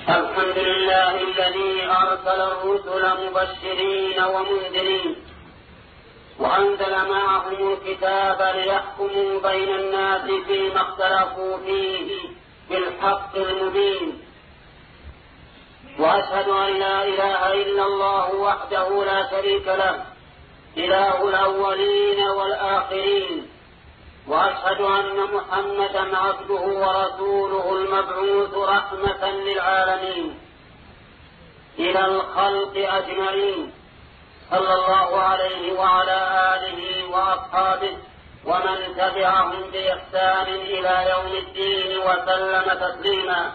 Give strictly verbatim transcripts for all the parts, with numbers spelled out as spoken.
الحمد لله الذي أرسل الرسل مبشرين ومنذرين وأنزل معهم الكتاب ليحكموا بين الناس فيما اختلفوا فيه بالحق المبين. وأشهد أن لا إله إلا الله وحده لا شريك له إله الأولين والآخرين، وأشهد أن محمدا عبده ورسوله المبعوث رحمة للعالمين إلى الخلق أجمعين، صلى الله عليه وعلى آله وأصحابه ومن تبعهم بإحسان إلى يوم الدين وسلم تسليما.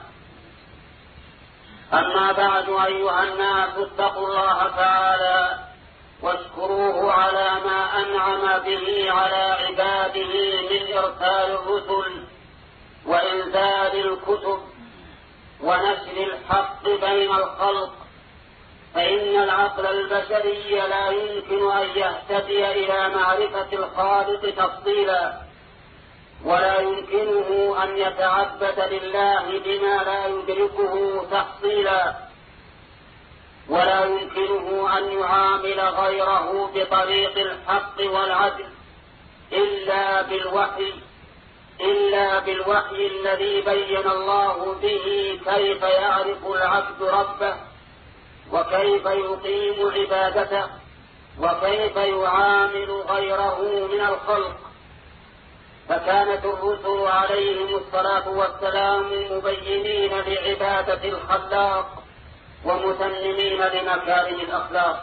أما بعد، أيها الناس، اتقوا الله تعالى واشكروه على ما أنعم به على عباده من إرسال الرسل وإنزال الكتب ونشر الحق بين الخلق، فإن العقل البشري لا يمكن أن يهتدي إلى معرفة الخالق تفصيلا، ولا يمكنه أن يتعبد لله بما لا يدركه تحصيلا، ولا يمكنه أن يعامل غيره بطريق الحق والعدل إلا بالوحي إلا بالوحي الذي بين الله به كيف يعرف العبد ربه، وكيف يقيم عبادته، وكيف يعامل غيره من الخلق. فكانت الرسل عليهم الصلاة والسلام مبينين لعبادة الخلاق ومتممين لمكارم الأخلاق.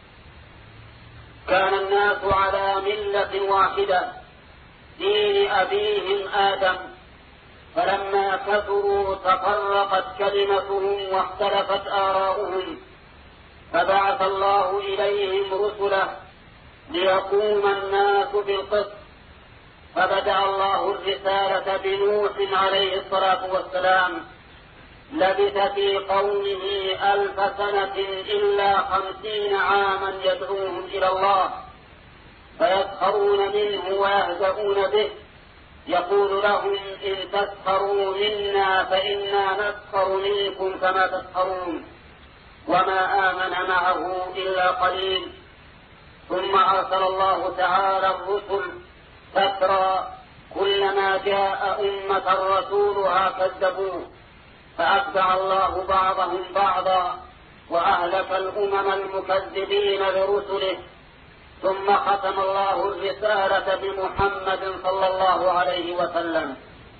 كان الناس على ملة واحدة، دين أبيهم آدم، فلما كثروا تفرقت كلمتهم واختلفت آراؤهم، فبعث الله إليهم رسله ليقوم الناس بالقسط. فبدأ الله الرسالة بنوح عليه الصلاة والسلام، لبث في قومه ألف سنة إلا خمسين عاما يدعوهم إلى الله، فيسخرون منه ويهزؤون به، يقول لهم إن تسخروا منا فإنا نسخر منكم كما تسخرون، وما آمن معه إلا قليل. ثم أرسل الله تعالى الرسل فترى، كلما جاء أمة رسولها كذبوه، فأتبع الله بعضهم بعضا وأهلك الأمم المكذبين لرسله. ثم ختم الله الرسالة بمحمد صلى الله عليه وسلم،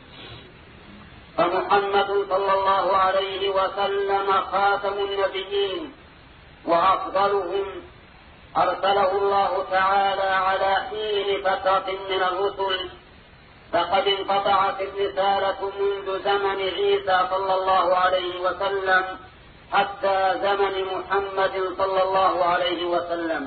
فمحمد صلى الله عليه وسلم خاتم النبيين وأفضلهم، أرسله الله تعالى على حين فترة من الرسل، فقد انقطعت الرسالة منذ زمن عيسى صلى الله عليه وسلم حتى زمن محمد صلى الله عليه وسلم.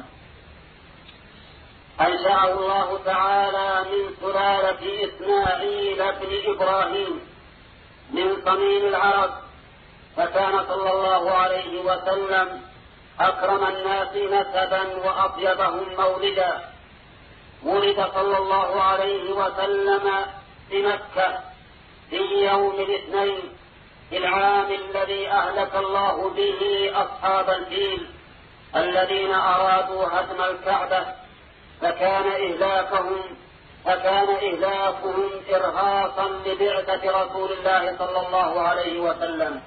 أنشأه الله تعالى من سلالة إسماعيل بن إبراهيم من صميم العرب، فكان صلى الله عليه وسلم أكرم الناس نسبا وأطيبهم مولدا. ولد صلى الله عليه وسلم بمكة في يوم الاثنين في العام الذي أهلك الله به أصحاب الفيل الذين أرادوا هدم الكعبة، فكان إهلاكهم فكان إهلاكهم إرهاصا لبعثة رسول الله صلى الله عليه وسلم.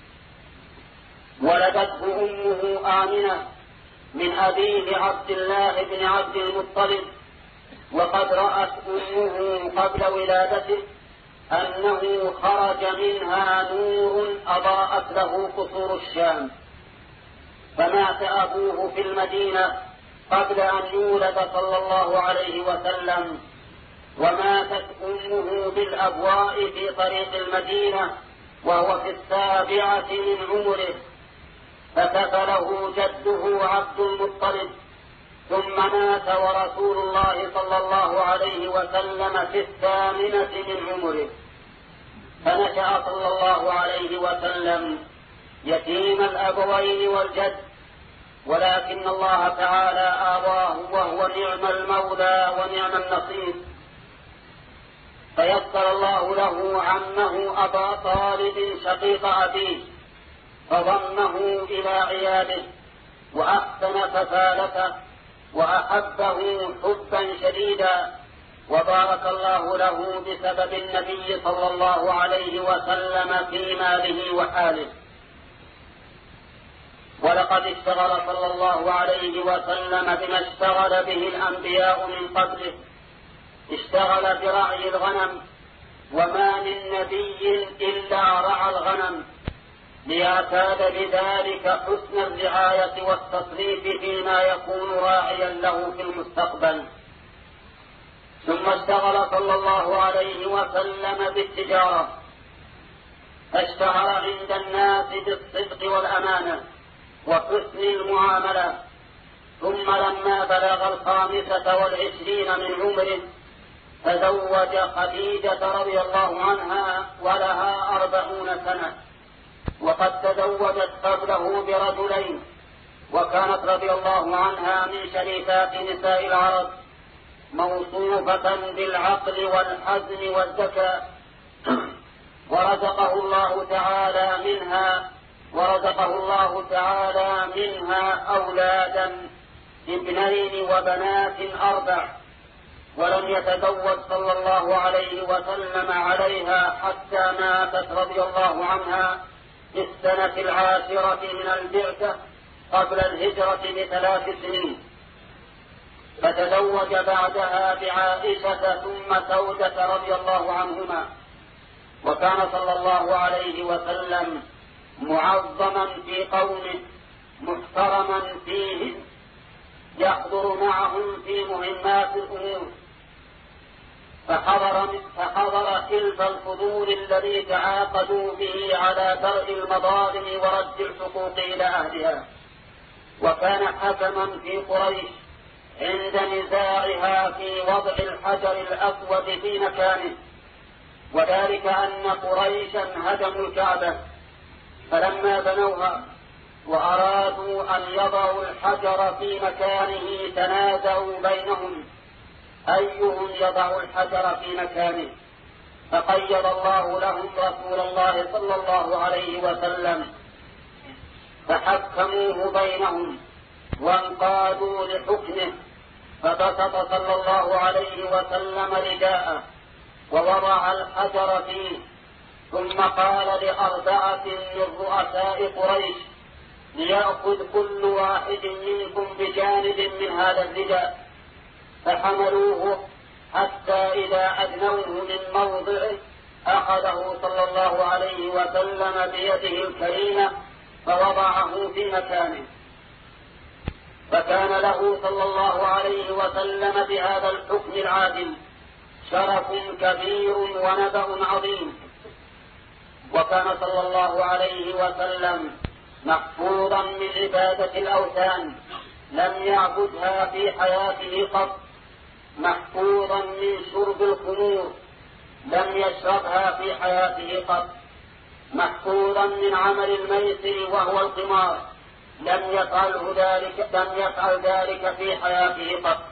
ولدته أمه آمنة من أبيه عبد الله بن عبد المطلب، وقد رأت أمه قبل ولادته أنه خرج منها نور أضاءت له قصور الشام، فمات أبوه في المدينة قبل أن يولد صلى الله عليه وسلم، وماتت أمه بالأبواء في طريق المدينة وهو في السابعة من عمره، فكفله جده عبد المطلب، ثم مات ورسول الله صلى الله عليه وسلم في الثامنة من عمره، فنشأ صلى الله عليه وسلم يتيم الأبوين والجد، ولكن الله تعالى آواه وهو نعم المولى ونعم النصير، فيسر الله له عمه أبا طالب شقيق أبيه فضمه إلى عياله وأحسن كفالته وأحبه حبا شديدا، وبارك الله له بسبب النبي صلى الله عليه وسلم في ماله وحاله. ولقد اشتغل صلى الله عليه وسلم بما اشتغل به الأنبياء من قبله، اشتغل برعي الغنم، وما من نبي إلا رعى الغنم ليعتاد بذلك حسن الرعاية والتصريف فيما يكون راعيا له في المستقبل. ثم اشتغل صلى الله عليه وسلم بالتجارة، فاشتهر عند الناس بالصدق والأمانة وحسن المعاملة. ثم لما بلغ الخامسة والعشرين من عمره تزوج خديجة رضي الله عنها ولها أربعون سنة، وقد تزوجت قبله برجلين، وكانت رضي الله عنها من شريفات نساء العرب، موصوفة بالعقل والحزم والذكاء، ورزقه الله تعالى منها ورزقه الله تعالى منها أولادا ابنين وبنات أربع، ولم يتزوج صلى الله عليه وسلم عليها حتى ماتت رضي الله عنها في السنة العاشرة من البعثة قبل الهجرة بثلاث سنين، فتزوج بعدها بعائشة ثم سودة رضي الله عنهما. وكان صلى الله عليه وسلم معظما في قومه محترما فيه، يحضر معهم في مهمات الأمور، فحضر, فحضر حلف الفضول الذي تعاقدوا به على درء المظالم ورد الحقوق إلى أهلها، وكان حكما في قريش عند نزاعها في وضع الحجر الأسود في مكانه، وذلك أن قريشا هدموا الكعبة، فلما بنوها وأرادوا أن يضعوا الحجر في مكانه تنازعوا بينهم أيهم يضع الحجر في مكانه، فقيض الله لهم رسول الله صلى الله عليه وسلم فحكموه بينهم وانقادوا لحكمه، فبسط صلى الله عليه وسلم رداءه ووضع الحجر فيه، ثم قال لأربعة من رؤساء قريش ليأخذ كل واحد منكم بجانب من هذا الرداء، فحملوه حتى إذا أدنوه من موضعه أخذه صلى الله عليه وسلم بيده الكريمة فوضعه في مكانه، فكان له صلى الله عليه وسلم بهذا الحكم العادل شرف كبير ونبأ عظيم. وكان صلى الله عليه وسلم محفوظا من عبادة الأوثان، لم يعبدها في حياته قط، محفوظا من شرب الخمور، لم يشربها في حياته قط، محفوظا من عمل الميسر وهو القمار، لم يفعله ذلك لم يفعل ذلك في حياته قط.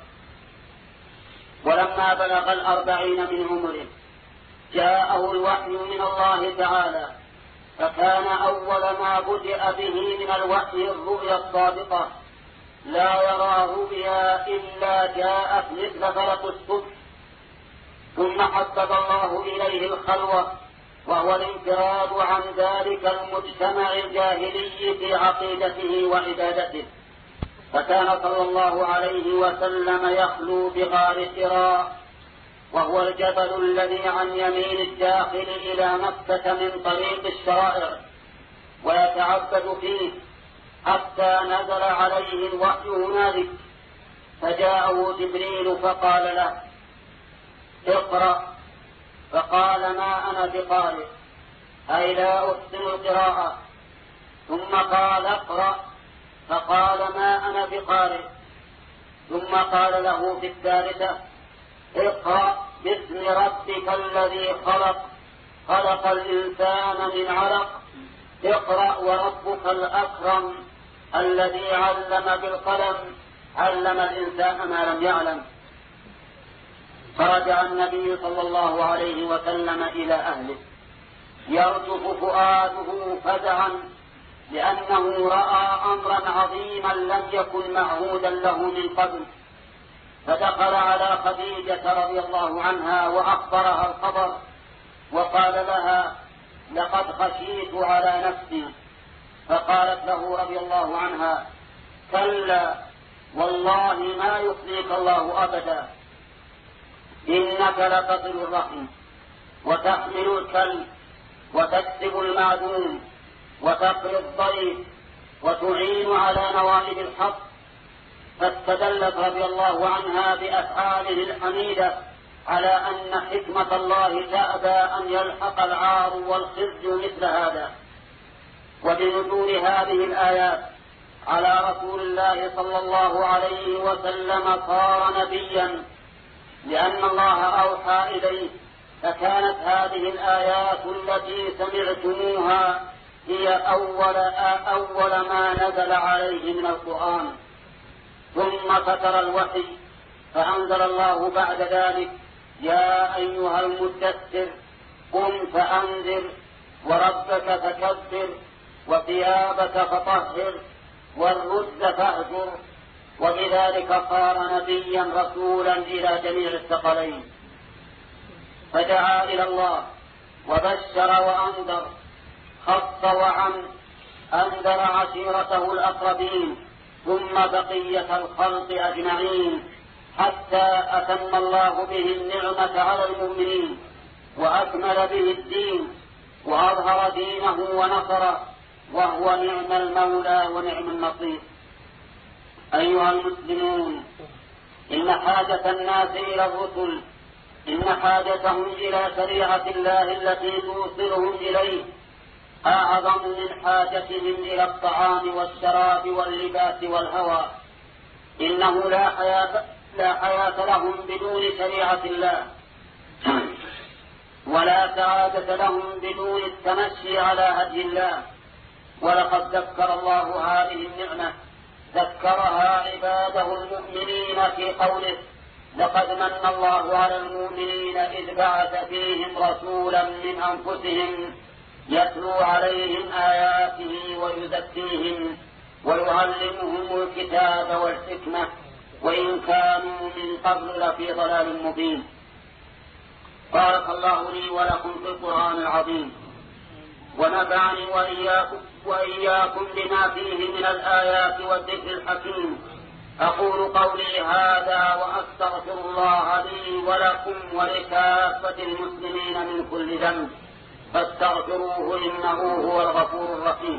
ولما بلغ الأربعين من عمره جاءه الوحي من الله تعالى، فكان أول ما بدأ به من الوحي الرؤيا الصادقة، لا يرى رؤيا إلا جاءت مثل فرق الصبح. ثم حبب الله إليه الخلوة، وهو الانفراد عن ذلك المجتمع الجاهلي في عقيدته وعبادته، فكان صلى الله عليه وسلم يخلو بغار حراء، وهو الجبل الذي عن يمين الداخل إلى مكة من طريق الشرائع، ويتعبد فيه حتى نزل عليه الوحي هنالك، فجاءه جبريل فقال له اقرأ، فقال ما أنا بقارئ أي لا أحسن القراءة، ثم قال اقرأ، فقال ما أنا بقارئ، ثم قال له في الثالثة اقرأ باسم ربك الذي خلق خلق الإنسان من علق، اقرأ وربك الأكرم الذي علم بالقلم علم الإنسان ما لم يعلم. فرجع النبي صلى الله عليه وسلم إلى أهله يرجف فؤاده فزعا لأنه رأى أمرا عظيما لم يكن معهودا له من قبل، فدخل على خديجة رضي الله عنها وأخبرها الخبر وقال لها: لقد خشيت على نفسي. فقالت له رضي الله عنها: كلا والله ما يخزيك الله أبدا، إنك لتصل الرحم وتحمل الكلب وتكسب المعدوم وتقري الضيف وتعين على نوائب الحق. فاستدلت رضي الله عنها بأفعاله الحميدة على أن حكمة الله تأبى أن يلحق العار والخزي مثل هذا. وبنزول هذه الآيات على رسول الله صلى الله عليه وسلم صار نبيا لأن الله أوحى إليه، فكانت هذه الآيات التي سمعتموها هي أول, أول ما نزل عليه من القرآن. ثم فتر الوحي فأنزل الله بعد ذلك: يا أيها المدثر قم فأنذر وربك فكبر وثيابك فطهر والرز فاهجر. وبذلك صار نبيا رسولا إلى جميع الثقلين، فدعا إلى الله وبشر وأنذر، خص وعم، أنذر عشيرته الأقربين ثم بقية الخلق أجمعين، حتى أتم الله به النعمة على المؤمنين وأكمل به الدين وأظهر دينه ونصره، وهو نعم المولى ونعم النصير. أيها المسلمون، إن حاجة الناس إلى الرسل، إن حاجتهم إلى شريعة الله التي توصلهم إليه أعظم من حاجتهم إلى الطعام والشراب واللباس والهوى. إنه لا حياة, لا حياة لهم بدون شريعة الله، ولا سعادة لهم بدون التمشي على هدي الله. ولقد ذكر الله هذه النعمة، ذكرها عباده المؤمنين في قوله: لقد من الله على المؤمنين إذ بعث فيهم رسولا من أنفسهم يتلو عليهم آياته ويزكيهم ويعلمهم الكتاب والحكمة وإن كانوا من قبل لفي ضلال مبين. بارك الله لي ولكم في القرآن العظيم، ونفعني وإياكم, وإياكم بما فيه من الآيات والذكر الحكيم. أقول قولي هذا وأستغفر الله لي ولكم ولكافة المسلمين من كل ذنب، فاستغفروه إنه هو الغفور الرحيم.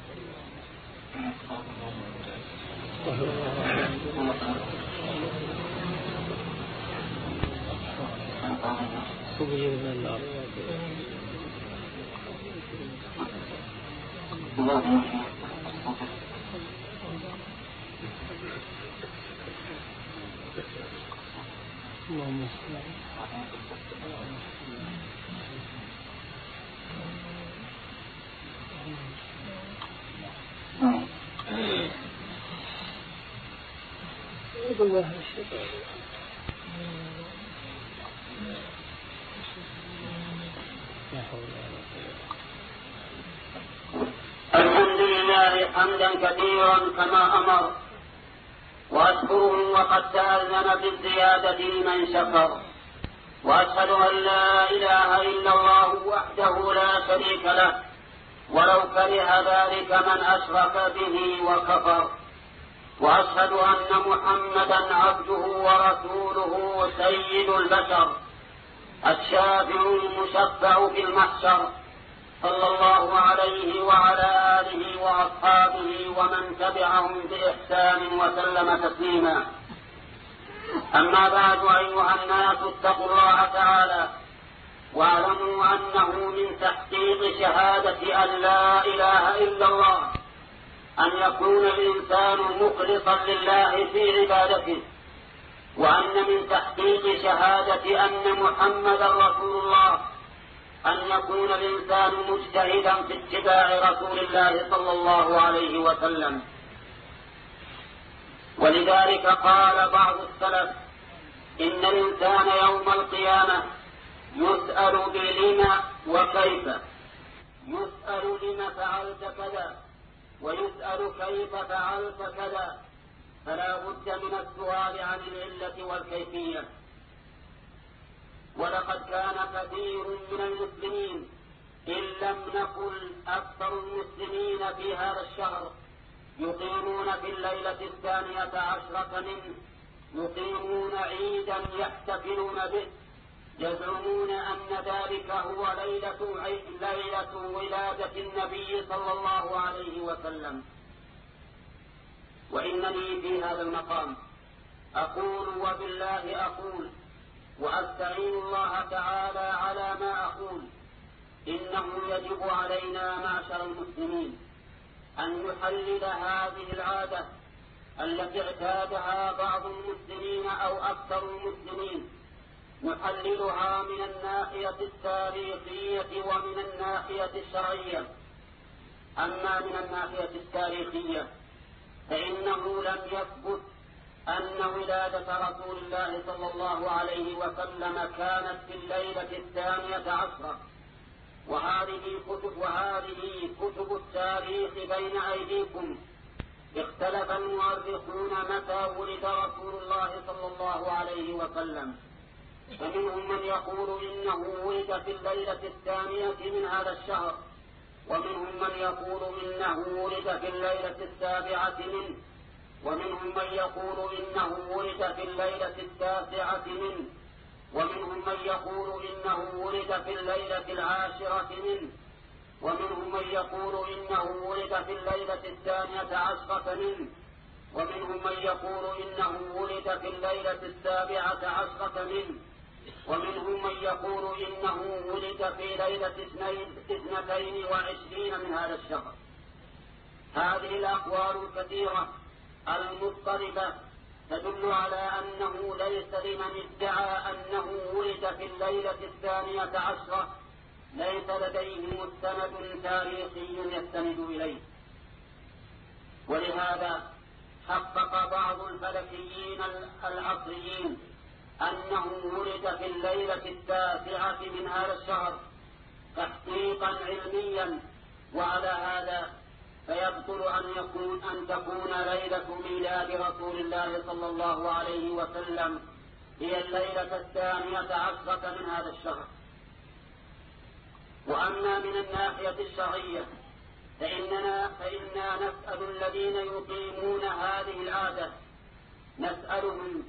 اللهم الحمد لله حمدا كثيرا كما أمر، وأشكره وقد تأذن بالزيادة لمن شكر، وأشهد أن لا إله إلا الله وحده لا شريك له، ولو كره ذلك من أشرك به وكفر. وأشهد أن محمدا عبده ورسوله سيد البشر، الشافع المشفع في المحشر، صلى الله عليه وعلى آله وأصحابه ومن تبعهم بإحسان وسلم تسليما. أما بعد، أيها الناس، اتقوا الله تعالى واعلموا أنه من تحقيق شهادة أن لا إله إلا الله أن يكون الإنسان مخلصا لله في عبادته، وأن من تحقيق شهادة أن محمدا رسول الله أن يكون الإنسان مجتهدا في اتباع رسول الله صلى الله عليه وسلم. ولذلك قال بعض السلف: إن الإنسان يوم القيامة يسأل بلما وكيف، يسأل لما فعلت كذا، ويسأل كيف فعلت كذا، فلا بد من السؤال عن العلة والكيفية. ولقد كان كثير من المسلمين إن لم نقل أكثر المسلمين في هذا الشهر يقيمون في الليلة الثانية عشرة منه، يقيمون عيدا يحتفلون به، يزعمون أن ذلك هو ليلة, ليلة ولادة النبي صلى الله عليه وسلم. وإنني في هذا المقام أقول وبالله أقول وأستعين الله تعالى على ما أقول، إنه يجب علينا معشر المسلمين أن نحلل هذه العادة التي اعتادها بعض المسلمين أو أكثر المسلمين، نحللها من الناحية التاريخية ومن الناحية الشرعية. أما من الناحية التاريخية فإنه لم يثبت أن ولادة رسول الله صلى الله عليه وسلم كانت في الليلة الثانية عشرة، وهذه كتب, وهذه كتب التاريخ بين أيديكم. اختلف المؤرخون متى ولد رسول الله صلى الله عليه وسلم، فمنهم من يقول إنه ولد في الليلة الثانية من هذا الشهر، ومنهم من يقول إنه ولد في الليلة السابعة منه، ومنهم من يقول إنه ولد في الليلة التاسعة منه، ومنهم من يقول إنه ولد في الليلة العاشرة منه، ومنهم من يقول إنه ولد في الليلة الثانية عشرة منه، ومنهم من يقول إنه ولد في الليلة السابعة عشرة منه، ومنهم من يقول إنه ولد في ليلة اثنتين وعشرين من هذا الشهر. هذه الأقوال الكثيرة المضطربة تدل على أنه ليس لمن ادعى أنه ولد في الليلة الثانية عشرة ليس لديه مستند تاريخي يستند إليه. ولهذا حقق بعض الفلكيين العصريين أنه ولد في الليلة التاسعة من هذا الشهر تحقيقا علميا، وعلى هذا فيبطل أن يكون أن تكون ليلة ميلاد رسول الله صلى الله عليه وسلم هي الليلة الثانية عشرة من هذا الشهر. وأما من الناحية الشرعية فإننا فإنا نسأل الذين يقيمون هذه العادة، نسألهم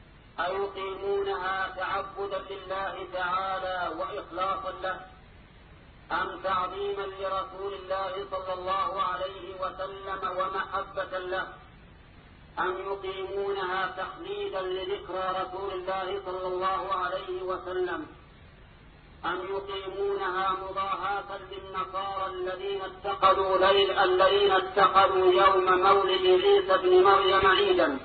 أيقيمونها تعبدا لله تعالى وإخلاصا له، أم تعظيما لرسول الله صلى الله عليه وسلم ومحبة له، أم يقيمونها تخليدا لذكرى رسول الله صلى الله عليه وسلم، أم يقيمونها مضاهاة للنصارى الذين اتخذوا ليل الذين اتخذوا يوم مولد عيسى بن مريم عيدا.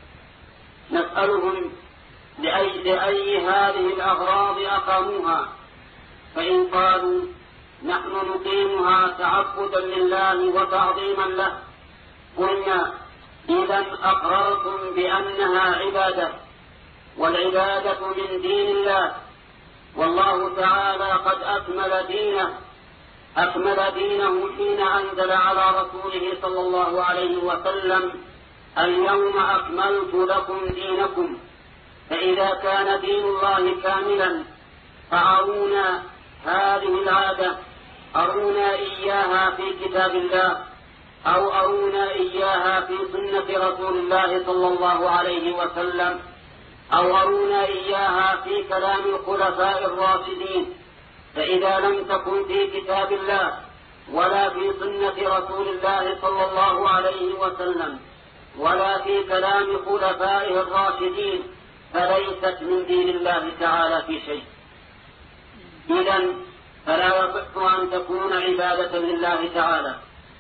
نسألهم لأي, لأي هذه الأغراض أقاموها، فإن قالوا نحن نقيمها تعبدا لله وتعظيما له قلنا إذا أقررتم بأنها عبادة، والعبادة من دين الله، والله تعالى قد أكمل دينه أكمل دينه حين أنزل على رسوله صلى الله عليه وسلم اليوم أكملت لكم دينكم. فإذا كان دين الله كاملا فأرونا هذه العادة، أرونا إياها في كتاب الله أو أرونا إياها في سنة رسول الله صلى الله عليه وسلم، أو أرونا إياها في كلام الخلفاء الراشدين. فإذا لم تكن في كتاب الله ولا في سنة رسول الله صلى الله عليه وسلم ولا في كلام خلفائه الراشدين فليست من دين الله تعالى في شيء. إذن فلا يصح أن تكون عبادة لله تعالى.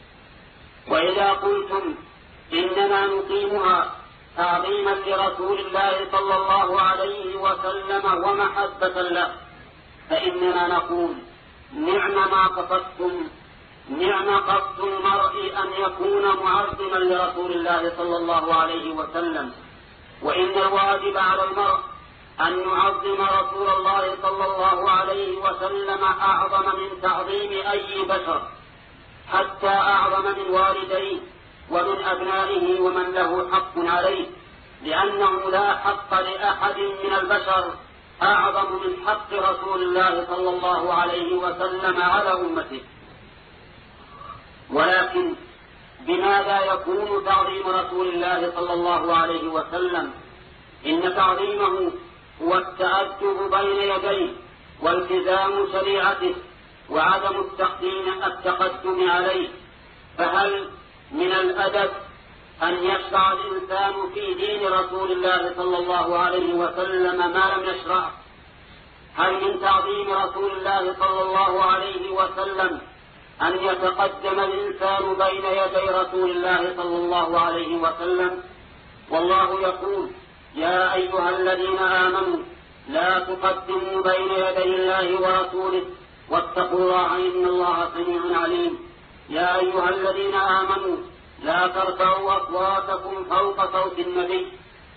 وإذا قلتم إننا نقيمها تعظيما لرسول الله صلى الله عليه وسلم ومحبة له فإننا نقول نعم ما قصدتم، نعم قصد المرء أن يكون معظما لرسول الله صلى الله عليه وسلم، وإن الواجب على المرء أن يعظم رسول الله صلى الله عليه وسلم أعظم من تعظيم أي بشر، حتى أعظم من والديه ومن أبنائه ومن له حق عليه، لأنه لا حق لأحد من البشر أعظم من حق رسول الله صلى الله عليه وسلم على أمته. ولكن بماذا يكون تعظيم رسول الله صلى الله عليه وسلم؟ إن تعظيمه هو التأدب بين يديه والتزام شريعته وعدم التقديم التقدم عليه. فهل من الأدب أن يشرع الإنسان في دين رسول الله صلى الله عليه وسلم ما لم يشرع؟ هل من تعظيم رسول الله صلى الله عليه وسلم أن يتقدم الإنسان بين يدي رسول الله صلى الله عليه وسلم؟ والله يقول: يا أيها الذين آمنوا لا تقدموا بين يدي الله ورسوله واتقوا الله إن الله سميع عليم. يا أيها الذين آمنوا لا ترفعوا أصواتكم فوق صوت النبي.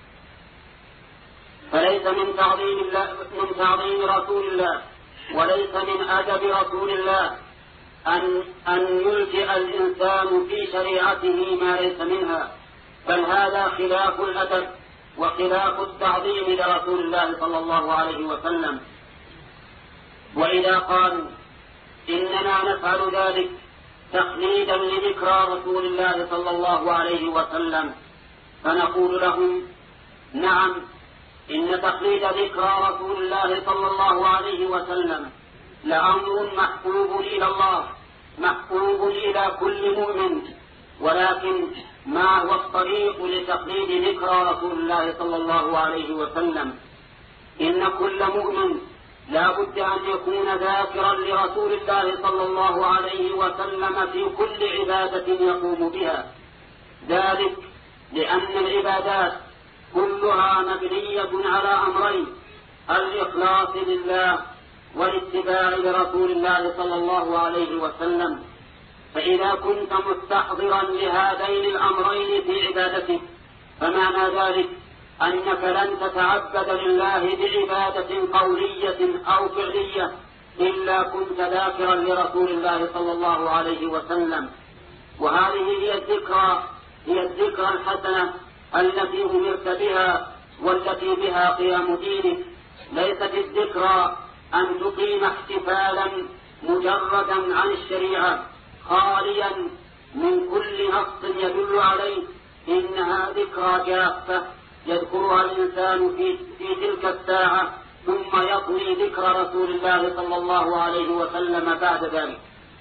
فليس من تعظيم الله من تعظيم رسول الله وليس من أدب رسول الله أن أن يلجئ الإنسان في شريعته ما ليس منها، بل هذا خلاف الأدب وخلاف التعظيم لرسول الله صلى الله عليه وسلم. وإذا قالوا إننا نفعل ذلك تقليدا لذكرى رسول الله صلى الله عليه وسلم، فنقول لهم: نعم، إن تقليد ذكرى رسول الله صلى الله عليه وسلم لأمر محبوب إلى الله، محبوب إلى كل مؤمن، ولكن ما هو الطريق لتقليد ذكرى رسول الله صلى الله عليه وسلم؟ إن كل مؤمن لا بد أن يكون ذاكرا لرسول الله صلى الله عليه وسلم في كل عبادة يقوم بها، ذلك لأن العبادات كلها مبنية على أمرين: الإخلاص لله والاتباع لرسول الله صلى الله عليه وسلم. فإذا كنت مستحضرا لهذين الأمرين في عبادتك فمعنى ذلك أنك لن تتعبد لله بعبادة قولية أو فعلية إلا كنت ذاكرا لرسول الله صلى الله عليه وسلم. وهذه هي الذكرى هي الذكرى الحسنة التي أمرت بها والتي بها قيام دينك. ليست الذكرى أن تقيم احتفالا مجردا عن الشريعة خاليا من كل نص يدل عليه، إنها ذكرى جافة يذكرها الإنسان في, في تلك الساعة ثم يطوي ذكر رسول الله صلى الله عليه وسلم بعد ذلك.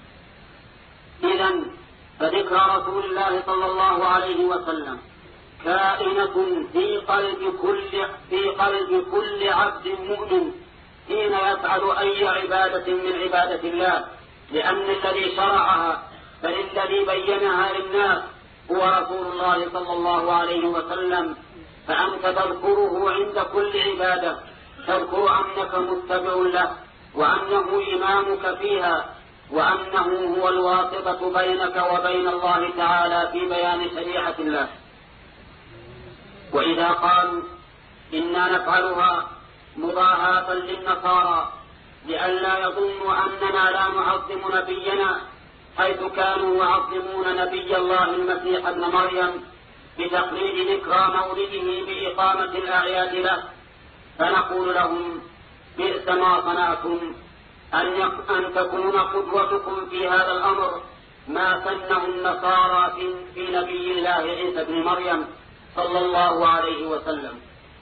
إذن فذكر رسول الله صلى الله عليه وسلم كائنة في قلب كل في قلب كل عبد مؤمن حين يفعل أي عبادة من عبادة الله، لأن الذي شرعها بل الذي بينها للناس هو رسول الله صلى الله عليه وسلم. فأنت تذكره عند كل عبادة، تذكر أنك متبع له وأنه إمامك فيها وأنه هو الواسطة بينك وبين الله تعالى في بيان شريعة الله. وإذا قالوا إنا نفعلها مضاهاة للنصارى لئلا يظنوا أننا لا نعظم نبينا حيث كانوا يعظمون نبي الله المسيح ابن مريم بتقليد ذكرى مولده بإقامة الأعياد له، فنقول لهم: بئس ما صنعتم أن تكون قدوتكم في هذا الأمر ما سنه النصارى في نبي الله عيسى بن مريم صلى الله عليه وسلم.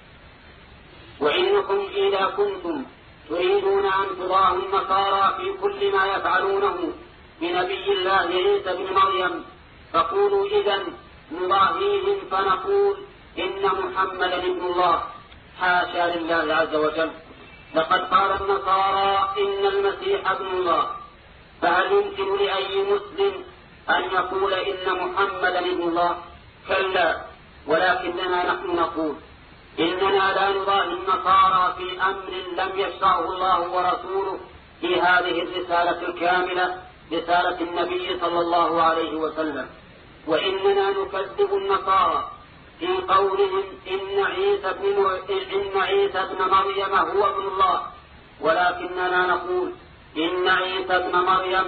وإنكم إذا كنتم تريدون أن تضاهوا النصارى في كل ما يفعلونه بنبي الله عيسى بن مريم فقولوا إذن نضاهيهم فنقول إن محمدا ابن الله. حاشا لله عز وجل، لقد قال النصارى إن المسيح ابن الله، فهل يمكن لأي مسلم أن يقول إن محمدا ابن الله؟ كلا، ولكننا نحن نقول إننا لا نضاهي النصارى في أمر لم يشرعه الله ورسوله في هذه الرسالة الكاملة، رسالة النبي صلى الله عليه وسلم. وإننا نكذب النصارى في قولهم إن عيسى بن إن عيسى ابن مريم هو ابن الله، ولكننا نقول إن عيسى ابن مريم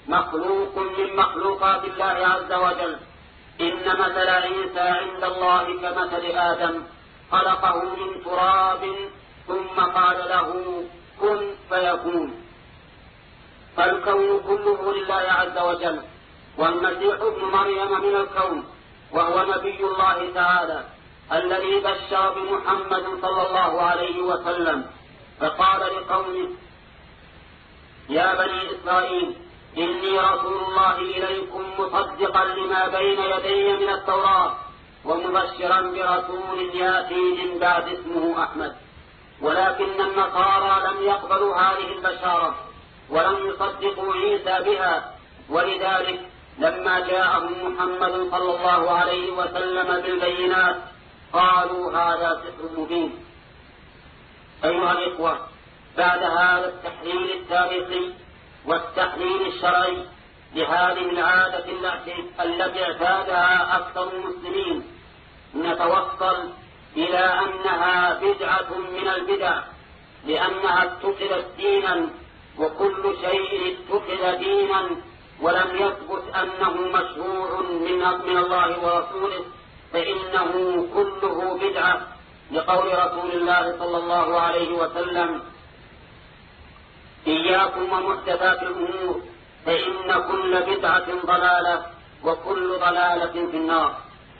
مخلوق من مخلوقات الله عز وجل. إن مثل عيسى عند الله كمثل آدم خلقه من تراب ثم قال له كن فيكون. فالكون كله لله عز وجل، والمسيح ابن مريم من الكون، وهو نبي الله تعالى الذي بشر بمحمد صلى الله عليه وسلم، فقال لقومه يا بني إسرائيل إني رسول الله إليكم مصدقا لما بين يدي من التوراة ومبشرا برسول يأتي من بعد اسمه أحمد. ولكن النصارى لم يقبلوا هذه البشارة ولم يصدقوا عيسى بها، ولذلك لما جاءهم محمد صلى الله عليه وسلم بالبينات قالوا هذا سحر مبين. أيها الإخوة، بعد هذا التحليل التاريخي والتحليل الشرعي لهذه العادة التي اعتادها أكثر المسلمين، نتوصل إلى أنها بدعة من البدع، لأنها اتخذت دينا، وكل شيء اتخذ دينا ولم يثبت أنه مشروع من الله ورسوله فإنه كله بدعة، لقول رسول الله صلى الله عليه وسلم إياكم ومحدثات الأمور فإن كل بدعة ضلالة وكل ضلالة في النار.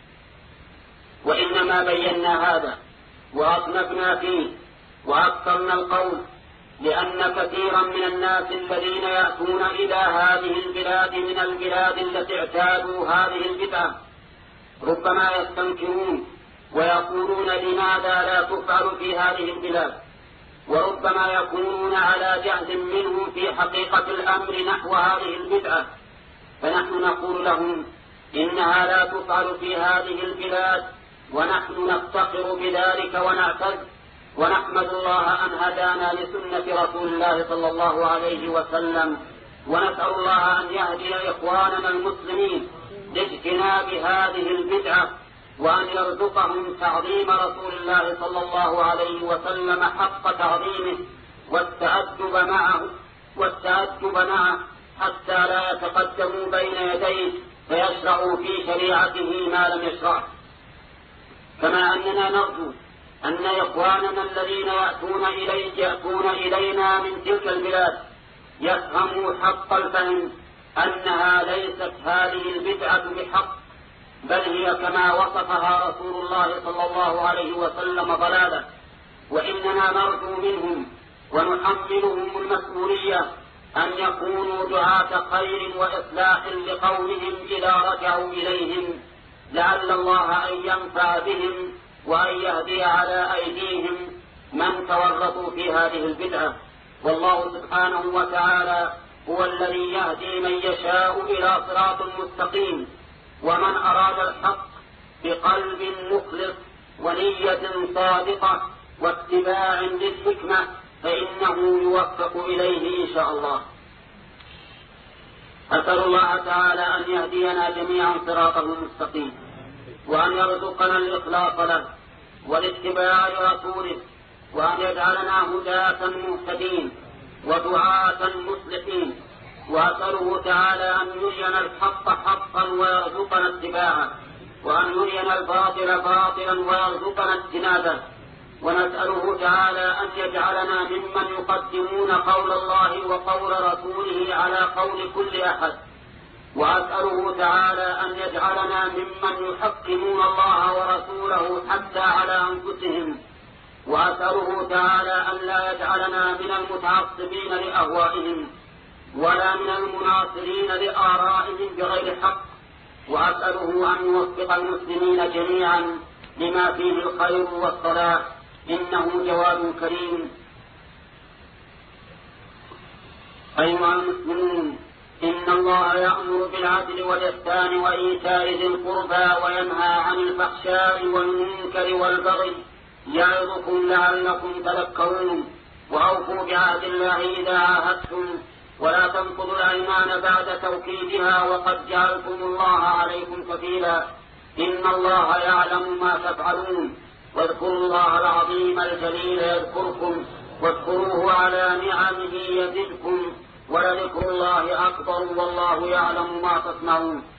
وإنما بينا هذا وأصنفنا فيه وأكثرنا القول لأن كثيرا من الناس الذين يأتون إلى هذه البلاد من البلاد التي اعتادوا هذه البدعة ربما يستنكرون ويقولون لماذا لا تفعل في هذه البلاد، وربما يكونون على جهل منهم في حقيقة الأمر نحو هذه البدعة، فنحن نقول لهم إنها لا تفعل في هذه البلاد، ونحن نفتخر بذلك ونعتز ونحمد الله أن هدانا لسنة رسول الله صلى الله عليه وسلم، ونسأل الله أن يهدي إخواننا المسلمين لاجتناب هذه البدعة، وأن يرزقهم تعظيم رسول الله صلى الله عليه وسلم حق تعظيمه والتأدب معه والتأدب معه حتى لا يتقدموا بين يديه فيشرعوا في شريعته ما لم يشرع. كما أننا نرجو أن إخواننا الذين يأتون إليه يأتون إلينا من تلك البلاد يفهموا حق الفهم أنها ليست هذه البدعة بحق، بل هي كما وصفها رسول الله صلى الله عليه وسلم ضلالة. وإننا نرجو منهم ونحملهم المسؤولية أن يكونوا دعاة خير وإصلاح لقومهم إذا رجعوا إليهم، لعل الله أن ينفع بهم وأن يهدي على أيديهم من تورطوا في هذه البدعة. والله سبحانه وتعالى هو الذي يهدي من يشاء إلى صراط مستقيم، ومن أراد الحق بقلب مخلص ونية صادقة واتباع للحكمة فإنه يوفق إليه إن شاء الله. أسأل الله تعالى أن يهدينا جميعا صراطه المستقيم، وأن يرزقنا الإخلاص له والاتباع لرسوله، وأن يجعلنا هداة مهتدين ودعاة مصلحين. وأسأله تعالى أن يرينا الحق حقا ويرزقنا اتباعه، وأن يرينا الباطل باطلا ويرزقنا اجتنابه. ونسأله تعالى أن يجعلنا ممن يقدمون قول الله وقول رسوله على قول كل أحد. وأسأله تعالى أن يجعلنا ممن يحكمون الله ورسوله حتى على أنفسهم. وأسأله تعالى أن لا يجعلنا من المتعصبين لأهوائهم ولا من المناصرين لآرائهم بغير حق. وأسأله أن يوفق المسلمين جميعا لما فيه الخير والصلاح، إنه جواد كريم. أيها المسلمون، إن الله يأمر بالعدل والإحسان وإيتاء ذي القربى وينهى عن الفحشاء والمنكر والبغي يعظكم لعلكم تذكرون. وأوفوا بعهد الله إذا عاهدتم، ولا تنقضوا الأيمان بعد توكيدها وقد جعلتم الله عليكم كفيلا، إن الله يعلم ما تفعلون. واذكروا الله العظيم الجليل يذكركم، واذكروه على نعمه يزدكم، ولذكر الله أكبر والله يعلم ما تصنعون.